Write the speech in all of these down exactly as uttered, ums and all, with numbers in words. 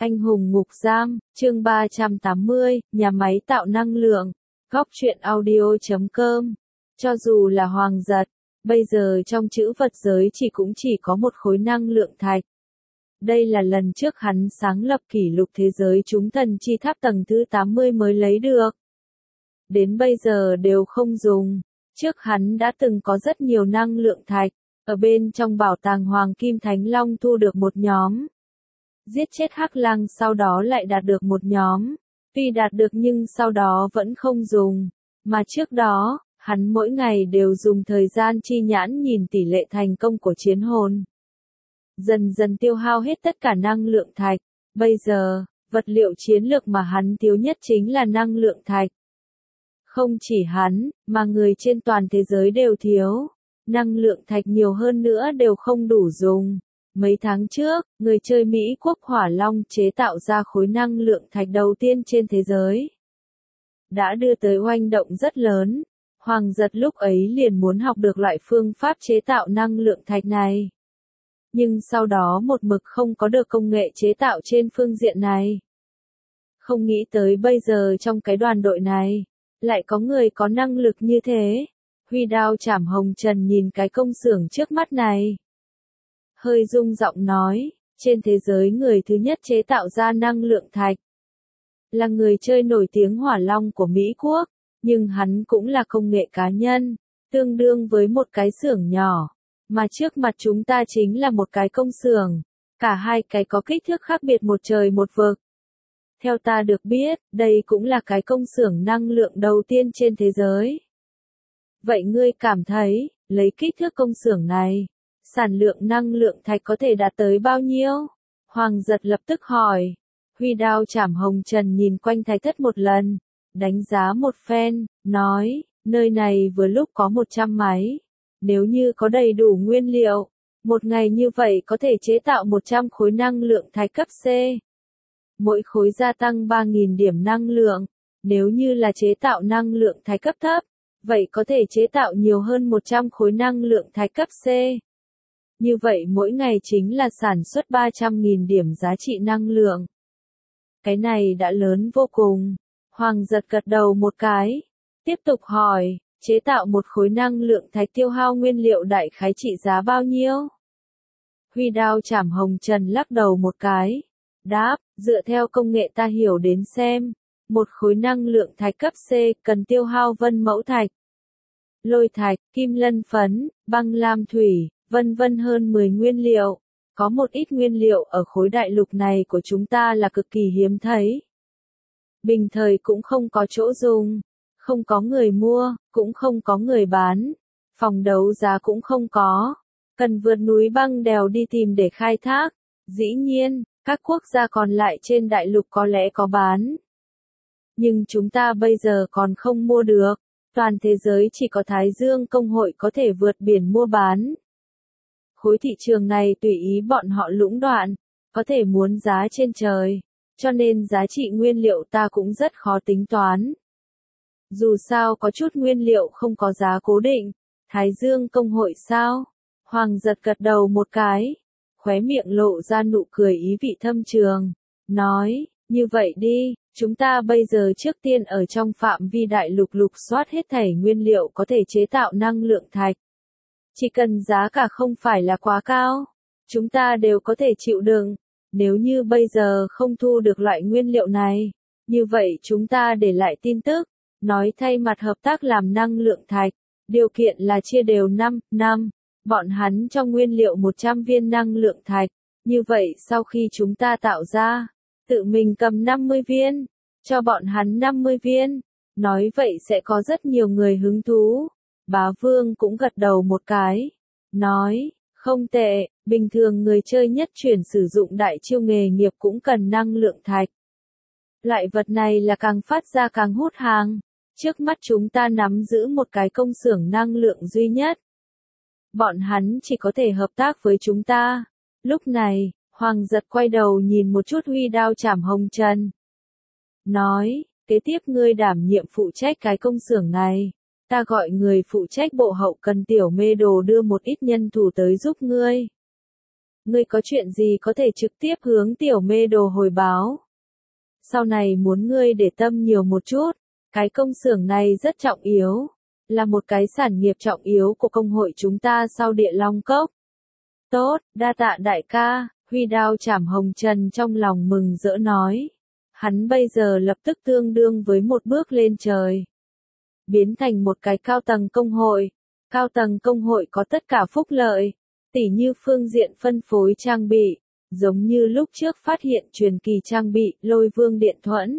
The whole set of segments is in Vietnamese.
Anh hùng ngục giam, chương ba trăm tám mươi, nhà máy tạo năng lượng. Góc truyện audio chấm com. Cho dù là Hoàng Giật, bây giờ trong chữ vật giới chỉ cũng chỉ có một khối năng lượng thạch. Đây là lần trước hắn sáng lập kỷ lục thế giới chúng thần chi tháp tầng thứ tám mươi mới lấy được. Đến bây giờ đều không dùng. Trước hắn đã từng có rất nhiều năng lượng thạch, ở bên trong bảo tàng Hoàng Kim Thánh Long thu được một nhóm. Giết chết Hắc Lang sau đó lại đạt được một nhóm. Tuy đạt được nhưng sau đó vẫn không dùng. Mà trước đó, hắn mỗi ngày đều dùng thời gian chi nhãn nhìn tỷ lệ thành công của chiến hồn. Dần dần tiêu hao hết tất cả năng lượng thạch. Bây giờ, vật liệu chiến lược mà hắn thiếu nhất chính là năng lượng thạch. Không chỉ hắn, mà người trên toàn thế giới đều thiếu. Năng lượng thạch nhiều hơn nữa đều không đủ dùng. Mấy tháng trước, người chơi Mỹ quốc Hỏa Long chế tạo ra khối năng lượng thạch đầu tiên trên thế giới. Đã đưa tới oanh động rất lớn. Hoàng Giật lúc ấy liền muốn học được loại phương pháp chế tạo năng lượng thạch này. Nhưng sau đó một mực không có được công nghệ chế tạo trên phương diện này. Không nghĩ tới bây giờ trong cái đoàn đội này, lại có người có năng lực như thế. Huy đao chảm hồng trần nhìn cái công xưởng trước mắt này. Hơi rung giọng nói, trên thế giới người thứ nhất chế tạo ra năng lượng thạch. Là người chơi nổi tiếng Hỏa Long của Mỹ Quốc, nhưng hắn cũng là công nghệ cá nhân, tương đương với một cái xưởng nhỏ. Mà trước mặt chúng ta chính là một cái công xưởng, cả hai cái có kích thước khác biệt một trời một vực. Theo ta được biết, đây cũng là cái công xưởng năng lượng đầu tiên trên thế giới. Vậy ngươi cảm thấy, lấy kích thước công xưởng này, sản lượng năng lượng thạch có thể đạt tới bao nhiêu? Hoàng Giật lập tức hỏi. Huy đao chảm hồng trần nhìn quanh thạch thất một lần, đánh giá một phen, nói, nơi này vừa lúc có một trăm máy. Nếu như có đầy đủ nguyên liệu, một ngày như vậy có thể chế tạo một trăm khối năng lượng thạch cấp C. Mỗi khối gia tăng ba nghìn điểm năng lượng. Nếu như là chế tạo năng lượng thạch cấp thấp, vậy có thể chế tạo nhiều hơn một trăm khối năng lượng thạch cấp C. Như vậy mỗi ngày chính là sản xuất ba trăm nghìn điểm giá trị năng lượng. Cái này đã lớn vô cùng. Hoàng Giật gật đầu một cái. Tiếp tục hỏi, chế tạo một khối năng lượng thạch tiêu hao nguyên liệu đại khái trị giá bao nhiêu? Huy đao chảm hồng trần lắc đầu một cái. Đáp, dựa theo công nghệ ta hiểu đến xem, một khối năng lượng thạch cấp C cần tiêu hao vân mẫu thạch, lôi thạch, kim lân phấn, băng lam thủy, vân vân hơn mười nguyên liệu. Có một ít nguyên liệu ở khối đại lục này của chúng ta là cực kỳ hiếm thấy. Bình thời cũng không có chỗ dùng, không có người mua, cũng không có người bán, phòng đấu giá cũng không có, cần vượt núi băng đèo đi tìm để khai thác. Dĩ nhiên, các quốc gia còn lại trên đại lục có lẽ có bán. Nhưng chúng ta bây giờ còn không mua được, toàn thế giới chỉ có Thái Dương Công hội có thể vượt biển mua bán. Khối thị trường này tùy ý bọn họ lũng đoạn, có thể muốn giá trên trời, cho nên giá trị nguyên liệu ta cũng rất khó tính toán. Dù sao có chút nguyên liệu không có giá cố định, Thái Dương Công hội sao? Hoàng Giật gật đầu một cái, khóe miệng lộ ra nụ cười ý vị thâm trường, nói, như vậy đi, chúng ta bây giờ trước tiên ở trong phạm vi đại lục lục soát hết thảy nguyên liệu có thể chế tạo năng lượng thạch. Chỉ cần giá cả không phải là quá cao, chúng ta đều có thể chịu đựng. Nếu như bây giờ không thu được loại nguyên liệu này, như vậy chúng ta để lại tin tức, nói thay mặt hợp tác làm năng lượng thạch, điều kiện là chia đều năm năm, bọn hắn cho nguyên liệu một trăm viên năng lượng thạch, như vậy sau khi chúng ta tạo ra, tự mình cầm năm mươi viên, cho bọn hắn năm mươi viên, nói vậy sẽ có rất nhiều người hứng thú. Bá Vương cũng gật đầu một cái, nói, không tệ, bình thường người chơi nhất chuyển sử dụng đại chiêu nghề nghiệp cũng cần năng lượng thạch. Loại vật này là càng phát ra càng hút hàng, trước mắt chúng ta nắm giữ một cái công xưởng năng lượng duy nhất. Bọn hắn chỉ có thể hợp tác với chúng ta. Lúc này, Hoàng Giật quay đầu nhìn một chút Huy đao chảm hồng trần. Nói, kế tiếp ngươi đảm nhiệm phụ trách cái công xưởng này. Ta gọi người phụ trách bộ hậu cần tiểu mê đồ đưa một ít nhân thủ tới giúp ngươi. Ngươi có chuyện gì có thể trực tiếp hướng tiểu mê đồ hồi báo. Sau này muốn ngươi để tâm nhiều một chút, cái công xưởng này rất trọng yếu, là một cái sản nghiệp trọng yếu của công hội chúng ta sau Địa Long Cốc. Tốt, đa tạ đại ca, Huy Đao Chảm Hồng Trần trong lòng mừng rỡ nói. Hắn bây giờ lập tức tương đương với một bước lên trời. Biến thành một cái cao tầng công hội. Cao tầng công hội có tất cả phúc lợi, tỉ như phương diện phân phối trang bị, giống như lúc trước phát hiện truyền kỳ trang bị Lôi Vương Điện Thuẫn.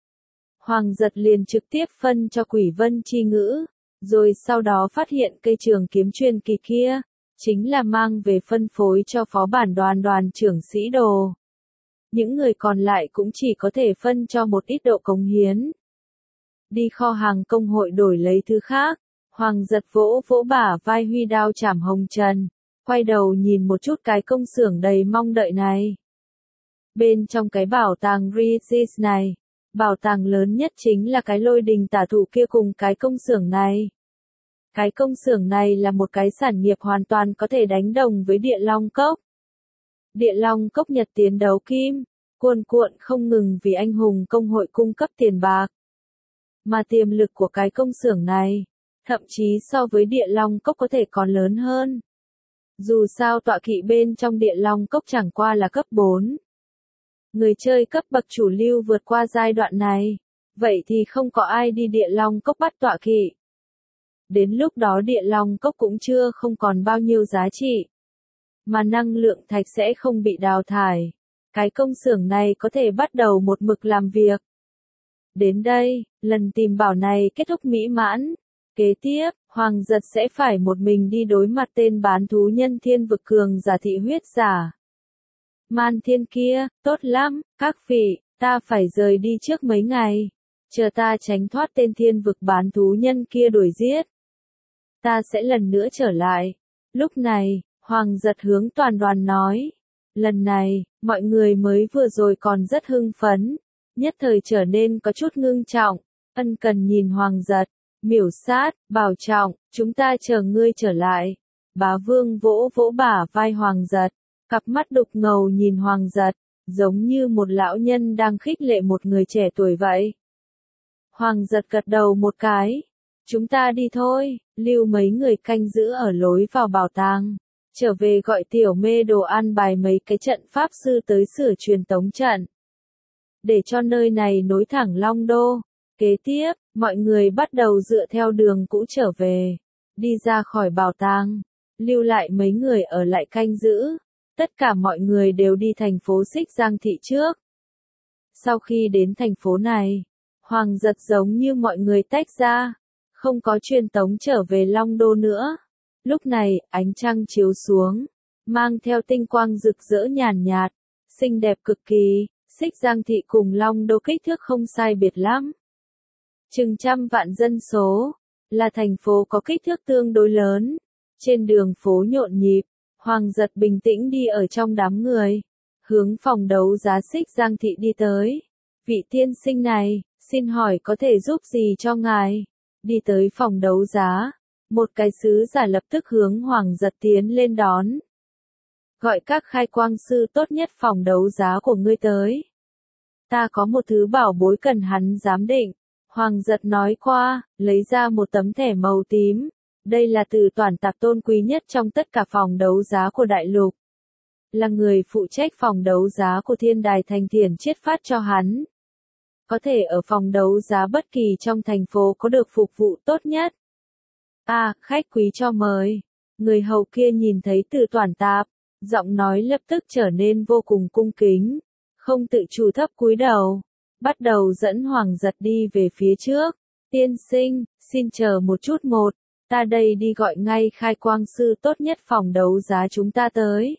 Hoàng Giật liền trực tiếp phân cho Quỷ Vân Chi Ngữ, rồi sau đó phát hiện cây trường kiếm truyền kỳ kia, chính là mang về phân phối cho phó bản đoàn đoàn trưởng Sĩ Đồ. Những người còn lại cũng chỉ có thể phân cho một ít độ cống hiến. Đi kho hàng công hội đổi lấy thứ khác, Hoàng Giật vỗ vỗ bả vai Huy Đao Chảm Hồng Trần, quay đầu nhìn một chút cái công xưởng đầy mong đợi này. Bên trong cái bảo tàng Regis này, bảo tàng lớn nhất chính là cái lôi đình tả thụ kia cùng cái công xưởng này. Cái công xưởng này là một cái sản nghiệp hoàn toàn có thể đánh đồng với Địa Long Cốc. Địa Long Cốc nhật tiến đấu kim, cuồn cuộn không ngừng vì anh hùng công hội cung cấp tiền bạc. Mà tiềm lực của cái công xưởng này, thậm chí so với Địa Long Cốc có thể còn lớn hơn. Dù sao tọa kỵ bên trong Địa Long Cốc chẳng qua là cấp bốn. Người chơi cấp bậc chủ lưu vượt qua giai đoạn này, vậy thì không có ai đi Địa Long Cốc bắt tọa kỵ. Đến lúc đó Địa Long Cốc cũng chưa không còn bao nhiêu giá trị. Mà năng lượng thạch sẽ không bị đào thải. Cái công xưởng này có thể bắt đầu một mực làm việc. Đến đây, lần tìm bảo này kết thúc mỹ mãn. Kế tiếp, Hoàng Giật sẽ phải một mình đi đối mặt tên bán thú nhân thiên vực cường giả thị huyết giả. Man Thiên kia, tốt lắm, các vị, ta phải rời đi trước mấy ngày. Chờ ta tránh thoát tên thiên vực bán thú nhân kia đuổi giết. Ta sẽ lần nữa trở lại. Lúc này, Hoàng Giật hướng toàn đoàn nói. Lần này, mọi người mới vừa rồi còn rất hưng phấn. Nhất thời trở nên có chút ngưng trọng. Ân Cần nhìn Hoàng Giật. Miểu Sát, Bảo Trọng, chúng ta chờ ngươi trở lại. Bá Vương vỗ vỗ bả vai Hoàng Giật. Cặp mắt đục ngầu nhìn Hoàng Giật, giống như một lão nhân đang khích lệ một người trẻ tuổi vậy. Hoàng Giật gật đầu một cái. Chúng ta đi thôi, lưu mấy người canh giữ ở lối vào bảo tàng. Trở về gọi tiểu mê đồ an bài mấy cái trận pháp sư tới sửa truyền tống trận. Để cho nơi này nối thẳng Long Đô. Kế tiếp, mọi người bắt đầu dựa theo đường cũ trở về. Đi ra khỏi bảo tàng. Lưu lại mấy người ở lại canh giữ. Tất cả mọi người đều đi thành phố Xích Giang Thị trước. Sau khi đến thành phố này, Hoàng Giật giống như mọi người tách ra. Không có truyền tống trở về Long Đô nữa. Lúc này, ánh trăng chiếu xuống. Mang theo tinh quang rực rỡ nhàn nhạt. Xinh đẹp cực kỳ. Xích Giang Thị cùng Long Đô kích thước không sai biệt lắm. Chừng trăm vạn dân số. Là thành phố có kích thước tương đối lớn. Trên đường phố nhộn nhịp. Hoàng Giật bình tĩnh đi ở trong đám người. Hướng phòng đấu giá Xích Giang Thị đi tới. Vị tiên sinh này, xin hỏi có thể giúp gì cho ngài? Đi tới phòng đấu giá. Một cái sứ giả lập tức hướng Hoàng Giật tiến lên đón. Gọi các khai quang sư tốt nhất phòng đấu giá của ngươi tới. Ta có một thứ bảo bối cần hắn giám định. Hoàng Giật nói qua, lấy ra một tấm thẻ màu tím. Đây là từ toàn tạp tôn quý nhất trong tất cả phòng đấu giá của đại lục. Là người phụ trách phòng đấu giá của thiên đài thành thiền chiết phát cho hắn. Có thể ở phòng đấu giá bất kỳ trong thành phố có được phục vụ tốt nhất. À, khách quý cho mời. Người hầu kia nhìn thấy từ toàn tạp, giọng nói lập tức trở nên vô cùng cung kính. Không tự chủ thấp cúi đầu. Bắt đầu dẫn Hoàng Giật đi về phía trước. Tiên sinh, xin chờ một chút một. Ta đây đi gọi ngay khai quang sư tốt nhất phòng đấu giá chúng ta tới.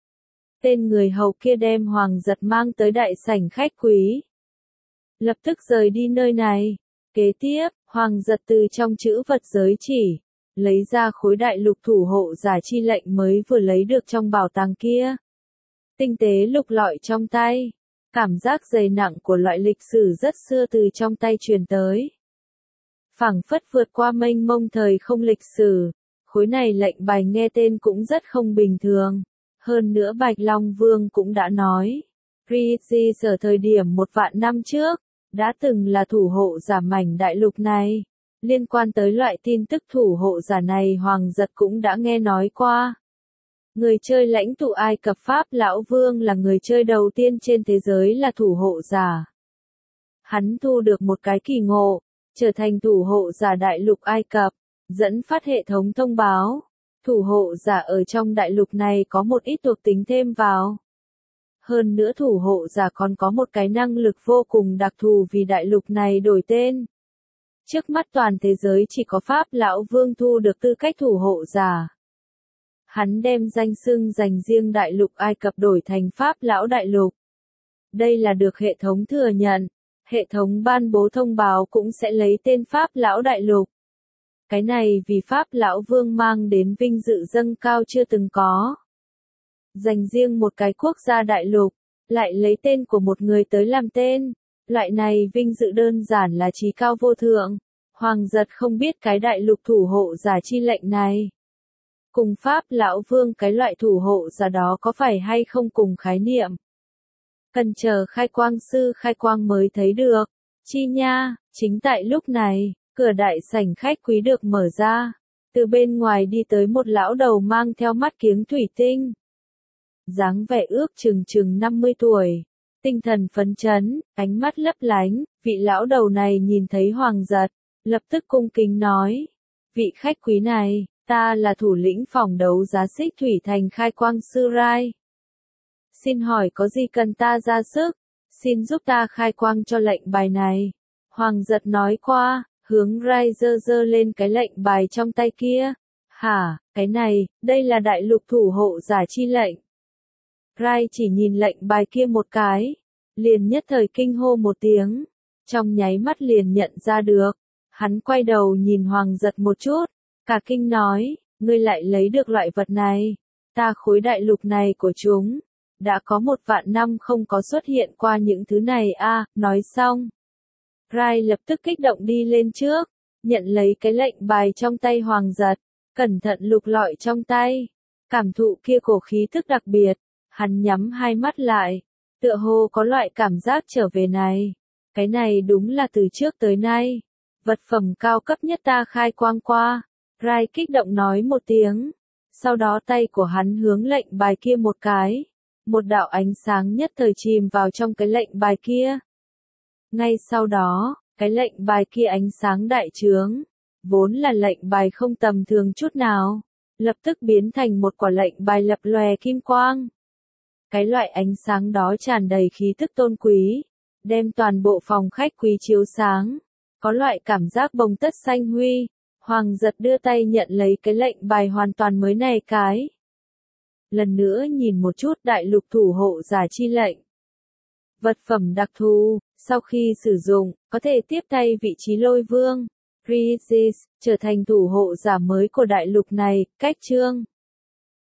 Tên người hầu kia đem Hoàng Giật mang tới đại sảnh khách quý. Lập tức rời đi nơi này. Kế tiếp, Hoàng Giật từ trong chữ vật giới chỉ, lấy ra khối đại lục thủ hộ giả chi lệnh mới vừa lấy được trong bảo tàng kia. Tinh tế lục lọi trong tay. Cảm giác dày nặng của loại lịch sử rất xưa từ trong tay truyền tới. Phảng phất vượt qua mênh mông thời không lịch sử, khối này lệnh bài nghe tên cũng rất không bình thường. Hơn nữa Bạch Long Vương cũng đã nói, Rishi ở thời điểm một vạn năm trước, đã từng là thủ hộ giả mảnh đại lục này. Liên quan tới loại tin tức thủ hộ giả này Hoàng Giật cũng đã nghe nói qua. Người chơi lãnh tụ Ai Cập Pháp Lão Vương là người chơi đầu tiên trên thế giới là thủ hộ giả. Hắn thu được một cái kỳ ngộ, trở thành thủ hộ giả đại lục Ai Cập, dẫn phát hệ thống thông báo. Thủ hộ giả ở trong đại lục này có một ít thuộc tính thêm vào. Hơn nữa thủ hộ giả còn có một cái năng lực vô cùng đặc thù vì đại lục này đổi tên. Trước mắt toàn thế giới chỉ có Pháp Lão Vương thu được tư cách thủ hộ giả. Hắn đem danh xưng dành riêng đại lục Ai Cập đổi thành Pháp Lão Đại Lục. Đây là được hệ thống thừa nhận. Hệ thống ban bố thông báo cũng sẽ lấy tên Pháp Lão Đại Lục. Cái này vì Pháp Lão Vương mang đến vinh dự dâng cao chưa từng có. Dành riêng một cái quốc gia đại lục, lại lấy tên của một người tới làm tên. Loại này vinh dự đơn giản là trí cao vô thượng. Hoàng Giật không biết cái đại lục thủ hộ giả chi lệnh này. Cùng Pháp Lão Vương cái loại thủ hộ giả đó có phải hay không cùng khái niệm. Cần chờ khai quang sư khai quang mới thấy được. Chi nha, chính tại lúc này, cửa đại sảnh khách quý được mở ra. Từ bên ngoài đi tới một lão đầu mang theo mắt kiếng thủy tinh. Dáng vẻ ước chừng chừng năm mươi tuổi. Tinh thần phấn chấn, ánh mắt lấp lánh, vị lão đầu này nhìn thấy Hoàng Giật, lập tức cung kính nói. Vị khách quý này, ta là thủ lĩnh phòng đấu giá Xích Thủy Thành khai quang sư Rai. Xin hỏi có gì cần ta ra sức, xin giúp ta khai quang cho lệnh bài này. Hoàng Giật nói qua, hướng Rai giơ giơ lên cái lệnh bài trong tay kia. Hả, cái này, đây là đại lục thủ hộ giả chi lệnh. Rai chỉ nhìn lệnh bài kia một cái, liền nhất thời kinh hô một tiếng, trong nháy mắt liền nhận ra được. Hắn quay đầu nhìn Hoàng Giật một chút, cả kinh nói, ngươi lại lấy được loại vật này, ta khối đại lục này của chúng, đã có một vạn năm không có xuất hiện qua những thứ này a. À, nói xong. Rai lập tức kích động đi lên trước, nhận lấy cái lệnh bài trong tay Hoàng Giật, cẩn thận lục lọi trong tay, cảm thụ kia cổ khí thức đặc biệt, hắn nhắm hai mắt lại, tựa hồ có loại cảm giác trở về này. Cái này đúng là từ trước tới nay, vật phẩm cao cấp nhất ta khai quang qua. Rai kích động nói một tiếng, sau đó tay của hắn hướng lệnh bài kia một cái, một đạo ánh sáng nhất thời chìm vào trong cái lệnh bài kia. Ngay sau đó, cái lệnh bài kia ánh sáng đại trướng, vốn là lệnh bài không tầm thường chút nào, lập tức biến thành một quả lệnh bài lập lòe kim quang. Cái loại ánh sáng đó tràn đầy khí tức tôn quý, đem toàn bộ phòng khách quý chiếu sáng, có loại cảm giác bồng tất xanh huy. Hoàng Giật đưa tay nhận lấy cái lệnh bài hoàn toàn mới này cái. Lần nữa nhìn một chút đại lục thủ hộ giả chi lệnh. Vật phẩm đặc thù, sau khi sử dụng, có thể tiếp tay vị trí lôi vương, Rishi, trở thành thủ hộ giả mới của đại lục này, cách chương.